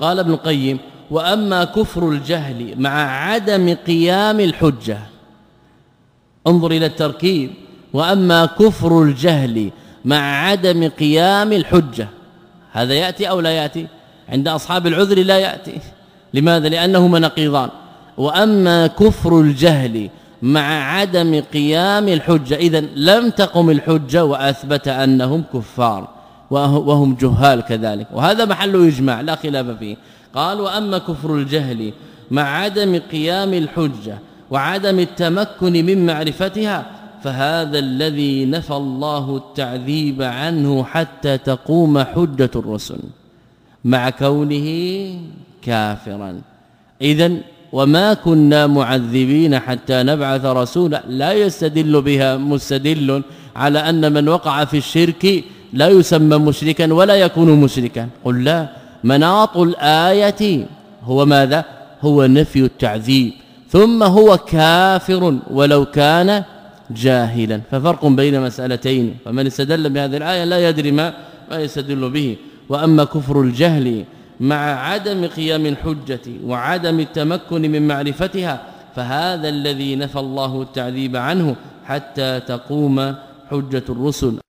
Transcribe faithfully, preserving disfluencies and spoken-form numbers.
قال ابن القيم وأما كفر الجهل مع عدم قيام الحجة، انظر إلى التركيب، وأما كفر الجهل مع عدم قيام الحجة، هذا يأتي أو لا يأتي؟ عند أصحاب العذر لا يأتي. لماذا؟ لأنهما نقيضان. وأما كفر الجهل مع عدم قيام الحجة، إذن لم تقم الحجة وأثبت أنهم كفار وهم جهال كذلك، وهذا محل إجماع لا خلاف فيه. قال وأما كفر الجهل مع عدم قيام الحجة وعدم التمكن من معرفتها فهذا الذي نفى الله التعذيب عنه حتى تقوم حجة الرسل مع كونه كافرا. إذن وما كنا معذبين حتى نبعث رسولا لا يستدل بها مستدل على أن من وقع في الشرك لا يسمى مشركا ولا يكون مشركا. قل لا، مناط الآية هو ماذا؟ هو نفي التعذيب، ثم هو كافر ولو كان جاهلا، ففرق بين مسألتين. فمن استدل بهذه الآية لا يدري ما ما يستدل به. وأما كفر الجهل مع عدم قيام الحجة وعدم التمكن من معرفتها فهذا الذي نفى الله التعذيب عنه حتى تقوم حجة الرسل